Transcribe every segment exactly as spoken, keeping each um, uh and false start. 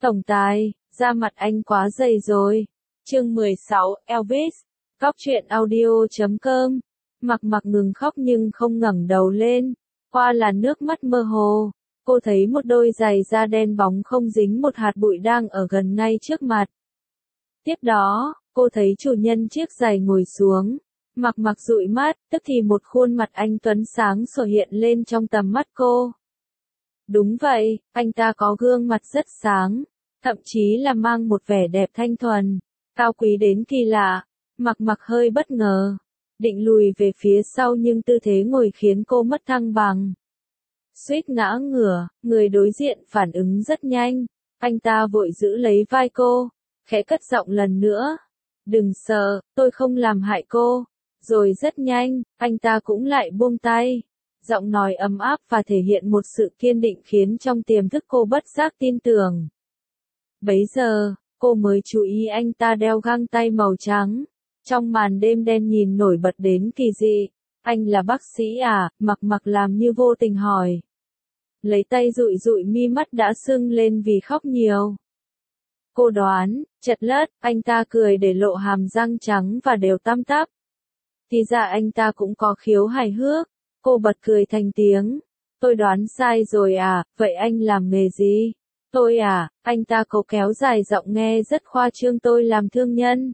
Tổng tài, da mặt anh quá dày rồi. Chương mười sáu, Elvis. Góc truyện audio chấm com. Mặc mặc ngừng khóc nhưng không ngẩng đầu lên. Qua là nước mắt mơ hồ. Cô thấy một đôi giày da đen bóng không dính một hạt bụi đang ở gần ngay trước mặt. Tiếp đó, cô thấy chủ nhân chiếc giày ngồi xuống. Mặc mặc dụi mắt, tức thì một khuôn mặt anh tuấn sáng sủa hiện lên trong tầm mắt cô. Đúng vậy, anh ta có gương mặt rất sáng, thậm chí là mang một vẻ đẹp thanh thuần, cao quý đến kỳ lạ. Mặc mặc hơi bất ngờ, định lùi về phía sau nhưng tư thế ngồi khiến cô mất thăng bằng. Suýt ngã ngửa, người đối diện phản ứng rất nhanh, anh ta vội giữ lấy vai cô, khẽ cất giọng lần nữa. Đừng sợ, tôi không làm hại cô. Rồi rất nhanh, anh ta cũng lại buông tay. Giọng nói ấm áp và thể hiện một sự kiên định khiến trong tiềm thức cô bất giác tin tưởng. Bấy giờ, cô mới chú ý anh ta đeo găng tay màu trắng. Trong màn đêm đen nhìn nổi bật đến kỳ dị. Anh là bác sĩ à? Mặc mặc làm như vô tình hỏi. Lấy tay dụi dụi mi mắt đã sưng lên vì khóc nhiều. Cô đoán, chật lất, anh ta cười để lộ hàm răng trắng và đều tăm tắp. Thì ra anh ta cũng có khiếu hài hước. Cô bật cười thành tiếng. Tôi đoán sai rồi à, vậy anh làm nghề gì? Tôi à, anh ta cố kéo dài giọng nghe rất khoa trương, tôi làm thương nhân.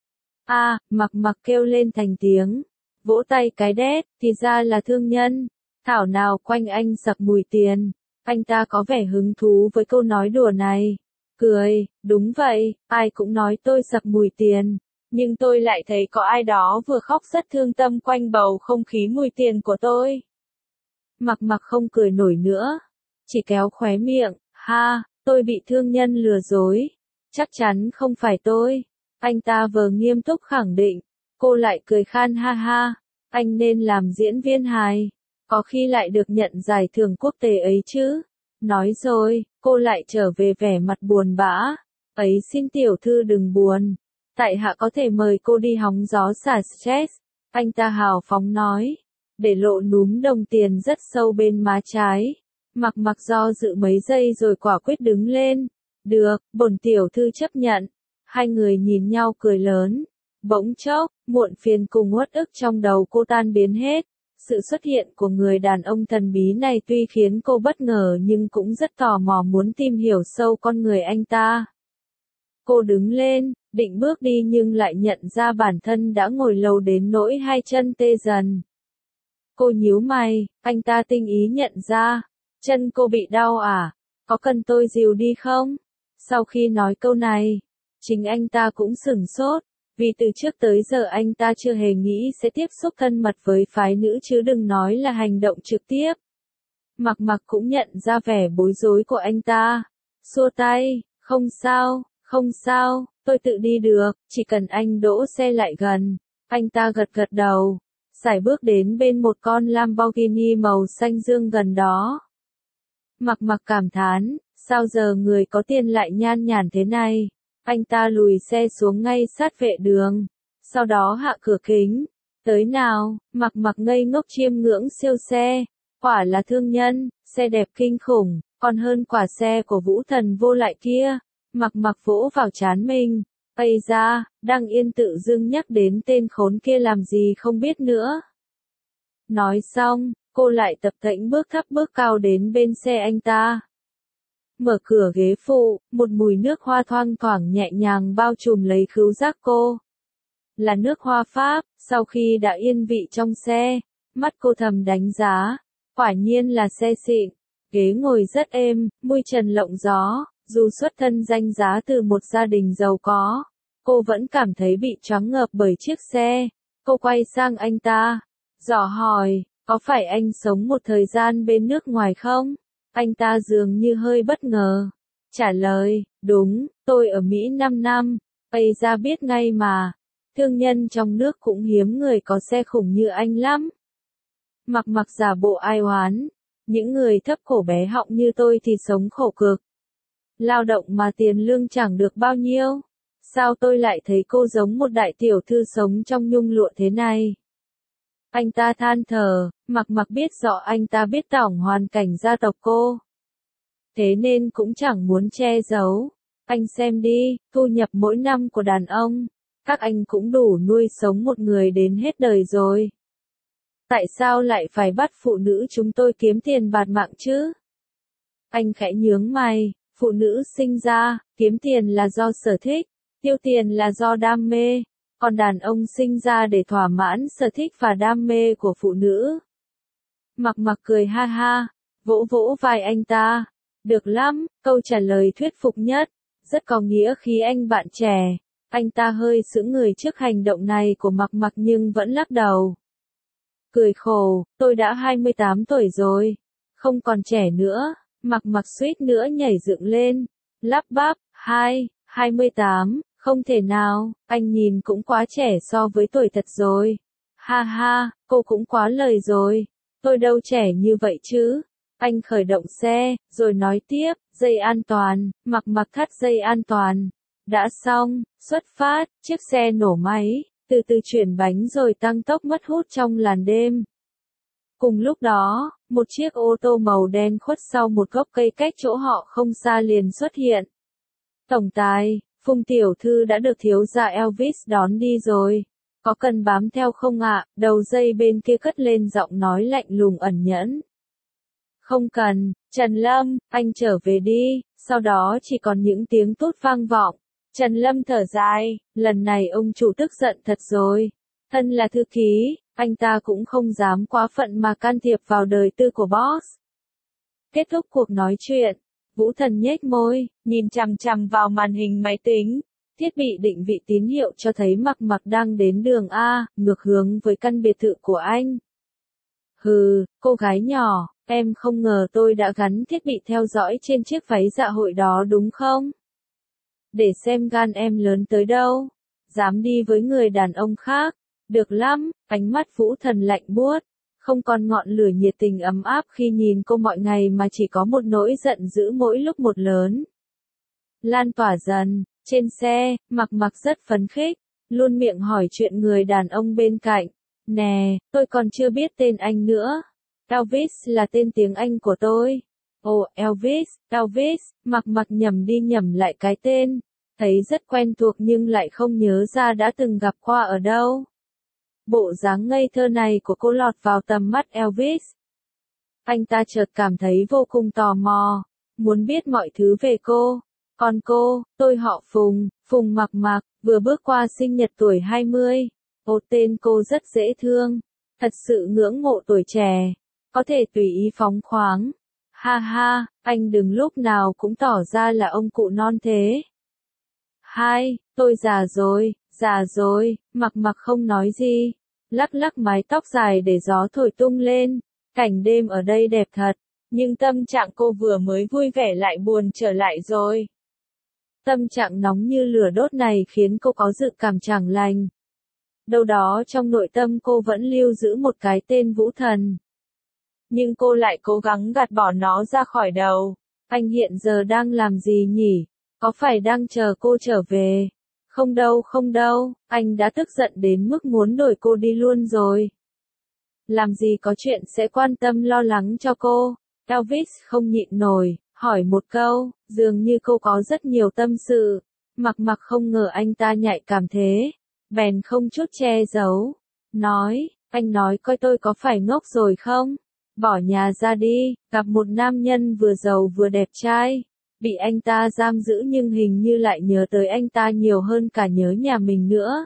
À, mặc mặc kêu lên thành tiếng. Vỗ tay cái đét, thì ra là thương nhân. Thảo nào quanh anh sặc mùi tiền. Anh ta có vẻ hứng thú với câu nói đùa này. Cười, đúng vậy, ai cũng nói tôi sặc mùi tiền. Nhưng tôi lại thấy có ai đó vừa khóc rất thương tâm quanh bầu không khí mùi tiền của tôi. Mặc mặc không cười nổi nữa. Chỉ kéo khóe miệng, ha, tôi bị thương nhân lừa dối. Chắc chắn không phải tôi. Anh ta vờ nghiêm túc khẳng định. Cô lại cười khan ha ha. Anh nên làm diễn viên hài. Có khi lại được nhận giải thưởng quốc tế ấy chứ. Nói rồi, cô lại trở về vẻ mặt buồn bã. Ấy xin tiểu thư đừng buồn. Tại hạ có thể mời cô đi hóng gió xả stress. Anh ta hào phóng nói. Để lộ núm đồng tiền rất sâu bên má trái. Mặc mặc do dự mấy giây rồi quả quyết đứng lên. Được, bổn tiểu thư chấp nhận. Hai người nhìn nhau cười lớn. Bỗng chốc, muộn phiền cùng uất ức trong đầu cô tan biến hết. Sự xuất hiện của người đàn ông thần bí này tuy khiến cô bất ngờ nhưng cũng rất tò mò muốn tìm hiểu sâu con người anh ta. Cô đứng lên, định bước đi nhưng lại nhận ra bản thân đã ngồi lâu đến nỗi hai chân tê dần. Cô nhíu mày, anh ta tinh ý nhận ra. Chân cô bị đau à? Có cần tôi dìu đi không? Sau khi nói câu này, chính anh ta cũng sửng sốt. Vì từ trước tới giờ anh ta chưa hề nghĩ sẽ tiếp xúc thân mật với phái nữ chứ đừng nói là hành động trực tiếp. Mặc mặc cũng nhận ra vẻ bối rối của anh ta. Xua tay, không sao, không sao, tôi tự đi được, chỉ cần anh đỗ xe lại gần. Anh ta gật gật đầu, sải bước đến bên một con Lamborghini màu xanh dương gần đó. Mặc mặc cảm thán, sao giờ người có tiền lại nhan nhản thế này. Anh ta lùi xe xuống ngay sát vệ đường, sau đó hạ cửa kính. Tới nào, mặc mặc ngây ngốc chiêm ngưỡng siêu xe, quả là thương nhân, xe đẹp kinh khủng, còn hơn quả xe của vũ thần vô lại kia. Mặc mặc vỗ vào trán mình, ây da, đang yên tự dưng nhắc đến tên khốn kia làm gì không biết nữa. Nói xong, cô lại tập tễnh bước thấp bước cao đến bên xe anh ta. Mở cửa ghế phụ, một mùi nước hoa thoang thoảng nhẹ nhàng bao trùm lấy khứu giác cô. Là nước hoa Pháp, sau khi đã yên vị trong xe, mắt cô thầm đánh giá, quả nhiên là xe xịn, ghế ngồi rất êm, mui trần lộng gió, dù xuất thân danh giá từ một gia đình giàu có, cô vẫn cảm thấy bị choáng ngợp bởi chiếc xe. Cô quay sang anh ta, dò hỏi, có phải anh sống một thời gian bên nước ngoài không? Anh ta dường như hơi bất ngờ. Trả lời, đúng, tôi ở Mỹ năm năm, bây ra biết ngay mà. Thương nhân trong nước cũng hiếm người có xe khủng như anh lắm. Mặc mặc giả bộ ai oán. Những người thấp cổ bé họng như tôi thì sống khổ cực. Lao động mà tiền lương chẳng được bao nhiêu. Sao tôi lại thấy cô giống một đại tiểu thư sống trong nhung lụa thế này? Anh ta than thở, mặc mặc biết rõ anh ta biết tổng hoàn cảnh gia tộc cô. thế nên cũng chẳng muốn che giấu. Anh xem đi, thu nhập mỗi năm của đàn ông, các anh cũng đủ nuôi sống một người đến hết đời rồi. Tại sao lại phải bắt phụ nữ chúng tôi kiếm tiền bạt mạng chứ? Anh khẽ nhướng mày, phụ nữ sinh ra, kiếm tiền là do sở thích, tiêu tiền là do đam mê, còn đàn ông sinh ra để thỏa mãn sở thích và đam mê của phụ nữ. Mặc Mặc cười ha ha, vỗ vỗ vai anh ta. Được lắm, câu trả lời thuyết phục nhất, rất có nghĩa khí anh bạn trẻ. Anh ta hơi sững người trước hành động này của Mặc Mặc nhưng vẫn lắc đầu. Cười khổ, tôi đã hai mươi tám tuổi rồi, không còn trẻ nữa. Mặc Mặc suýt nữa nhảy dựng lên, lắp bắp, hai, hai mươi tám, không thể nào, anh nhìn cũng quá trẻ so với tuổi thật rồi. Ha ha, cô cũng quá lời rồi, tôi đâu trẻ như vậy chứ. Anh khởi động xe, rồi nói tiếp, dây an toàn, Mặc Mặc thắt dây an toàn. Đã xong, xuất phát, chiếc xe nổ máy, từ từ chuyển bánh rồi tăng tốc mất hút trong làn đêm. Cùng lúc đó, một chiếc ô tô màu đen khuất sau một gốc cây cách chỗ họ không xa liền xuất hiện. Tổng tài, Phùng tiểu thư đã được thiếu gia Elvis đón đi rồi. Có cần bám theo không ạ? Đầu dây bên kia cất lên giọng nói lạnh lùng ẩn nhẫn. Không cần, Trần Lâm, anh trở về đi. Sau đó chỉ còn những tiếng tút vang vọng. Trần Lâm thở dài, lần này ông chủ tức giận thật rồi. Thân là thư ký, anh ta cũng không dám quá phận mà can thiệp vào đời tư của boss. Kết thúc cuộc nói chuyện, Vũ Thần nhếch môi, nhìn chằm chằm vào màn hình máy tính. Thiết bị định vị tín hiệu cho thấy Mặc Mặc đang đến đường A, ngược hướng với căn biệt thự của anh. Hừ, cô gái nhỏ, em không ngờ tôi đã gắn thiết bị theo dõi trên chiếc váy dạ hội đó đúng không? Để xem gan em lớn tới đâu. Dám đi với người đàn ông khác. Được lắm, ánh mắt Vũ Thần lạnh buốt. Không còn ngọn lửa nhiệt tình ấm áp khi nhìn cô mọi ngày mà chỉ có một nỗi giận dữ mỗi lúc một lớn. Lan tỏa dần, trên xe, Mặc Mặc rất phấn khích, luôn miệng hỏi chuyện người đàn ông bên cạnh. Nè, tôi còn chưa biết tên anh nữa. Elvis là tên tiếng Anh của tôi. Ồ, Elvis, Elvis, Mặc Mặc nhầm đi nhầm lại cái tên. Thấy rất quen thuộc nhưng lại không nhớ ra đã từng gặp qua ở đâu. Bộ dáng ngây thơ này của cô lọt vào tầm mắt Elvis. Anh ta chợt cảm thấy vô cùng tò mò, muốn biết mọi thứ về cô. Còn cô, tôi họ Phùng, Phùng Mặc Mặc, vừa bước qua sinh nhật tuổi hai mươi. Ồ, tên cô rất dễ thương. Thật sự ngưỡng mộ tuổi trẻ. Có thể tùy ý phóng khoáng. Ha ha, anh đừng lúc nào cũng tỏ ra là ông cụ non thế. Hai, tôi già rồi, già rồi, Mặc Mặc không nói gì. Lắc lắc mái tóc dài để gió thổi tung lên. Cảnh đêm ở đây đẹp thật. Nhưng tâm trạng cô vừa mới vui vẻ lại buồn trở lại rồi. Tâm trạng nóng như lửa đốt này khiến cô có dự cảm chẳng lành. Đâu đó trong nội tâm cô vẫn lưu giữ một cái tên Vũ Thần. Nhưng cô lại cố gắng gạt bỏ nó ra khỏi đầu. Anh hiện giờ đang làm gì nhỉ? Có phải đang chờ cô trở về? Không đâu không đâu, anh đã tức giận đến mức muốn đuổi cô đi luôn rồi. Làm gì có chuyện sẽ quan tâm lo lắng cho cô? Elvis không nhịn nổi, hỏi một câu, dường như cô có rất nhiều tâm sự. Mặc Mặc không ngờ anh ta nhạy cảm thế, bèn không chút che giấu. Nói, anh nói coi tôi có phải ngốc rồi không? Bỏ nhà ra đi, gặp một nam nhân vừa giàu vừa đẹp trai. Bị anh ta giam giữ nhưng hình như lại nhớ tới anh ta nhiều hơn cả nhớ nhà mình nữa.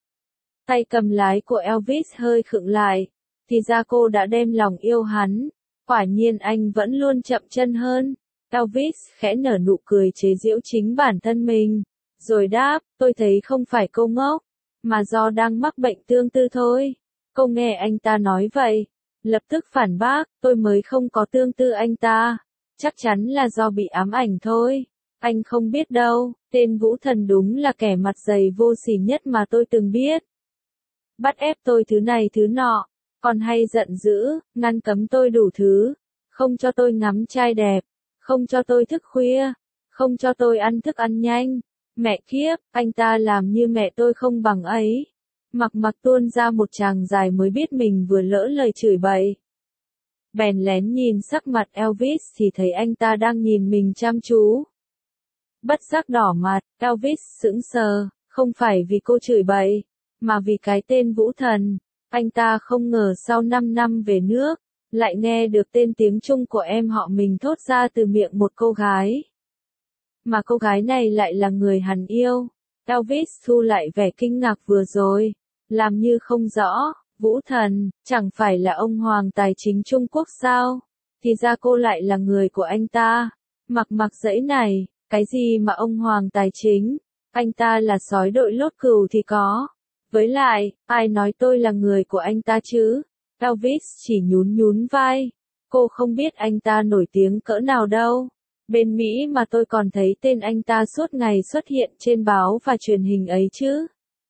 Tay cầm lái của Elvis hơi khựng lại. Thì ra cô đã đem lòng yêu hắn. Quả nhiên anh vẫn luôn chậm chân hơn. Elvis khẽ nở nụ cười chế giễu chính bản thân mình. Rồi đáp, tôi thấy không phải cô ngốc, mà do đang mắc bệnh tương tư thôi. Cô nghe anh ta nói vậy. Lập tức phản bác, tôi mới không có tương tư anh ta. Chắc chắn là do bị ám ảnh thôi. Anh không biết đâu, tên Vũ Thần đúng là kẻ mặt dày vô sỉ nhất mà tôi từng biết. Bắt ép tôi thứ này thứ nọ, còn hay giận dữ, ngăn cấm tôi đủ thứ. Không cho tôi ngắm trai đẹp, không cho tôi thức khuya, không cho tôi ăn thức ăn nhanh. Mẹ kiếp, anh ta làm như mẹ tôi không bằng ấy. Mặc Mặc tuôn ra một tràng dài mới biết mình vừa lỡ lời chửi bậy. bèn lén nhìn sắc mặt Elvis thì thấy anh ta đang nhìn mình chăm chú. Bất giác đỏ mặt, Elvis sững sờ, không phải vì cô chửi bậy, mà vì cái tên Vũ Thần. Anh ta không ngờ sau năm năm về nước, lại nghe được tên tiếng Trung của em họ mình thốt ra từ miệng một cô gái. Mà cô gái này lại là người hắn yêu. Elvis thu lại vẻ kinh ngạc vừa rồi, làm như không rõ. Vũ Thần, chẳng phải là ông hoàng tài chính Trung Quốc sao? Thì ra cô lại là người của anh ta. Mặc mặc dãy này, cái gì mà ông hoàng tài chính? Anh ta là sói đội lốt cừu thì có. Với lại, ai nói tôi là người của anh ta chứ? Elvis chỉ nhún nhún vai. Cô không biết anh ta nổi tiếng cỡ nào đâu. Bên Mỹ mà tôi còn thấy tên anh ta suốt ngày xuất hiện trên báo và truyền hình ấy chứ.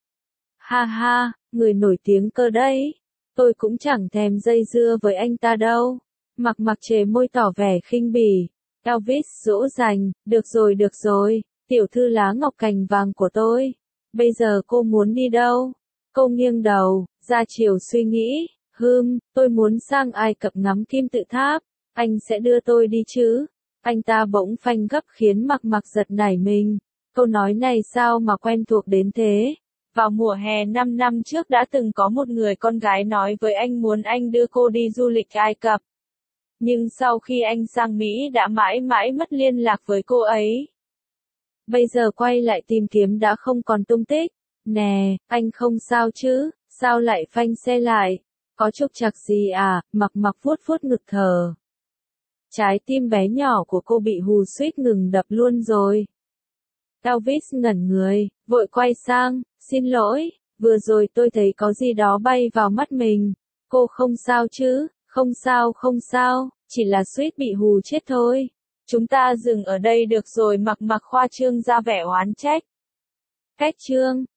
Ha ha, người nổi tiếng cơ đấy. Tôi cũng chẳng thèm dây dưa với anh ta đâu. Mặc mặc chề môi tỏ vẻ khinh bỉ. Elvis dỗ dành, được rồi được rồi, tiểu thư lá ngọc cành vàng của tôi. Bây giờ cô muốn đi đâu? Cô nghiêng đầu, ra chiều suy nghĩ. Hừm, tôi muốn sang Ai Cập ngắm kim tự tháp. Anh sẽ đưa tôi đi chứ? Anh ta bỗng phanh gấp khiến mặc mặc giật nảy mình. Câu nói này sao mà quen thuộc đến thế? Vào mùa hè năm năm trước đã từng có một người con gái nói với anh muốn anh đưa cô đi du lịch Ai Cập. Nhưng sau khi anh sang Mỹ đã mãi mãi mất liên lạc với cô ấy. Bây giờ quay lại tìm kiếm đã không còn tung tích. Nè, anh không sao chứ? Sao lại phanh xe lại? Có trục trặc gì à? Mặc mặc vuốt vuốt ngực thở. Trái tim bé nhỏ của cô bị hù suýt ngừng đập luôn rồi. Elvis ngẩn người, vội quay sang, xin lỗi, vừa rồi tôi thấy có gì đó bay vào mắt mình. Cô không sao chứ? Không sao không sao, chỉ là suýt bị hù chết thôi. Chúng ta dừng ở đây được rồi, mặc mặc khoa trương ra vẻ oán trách. Cách trương,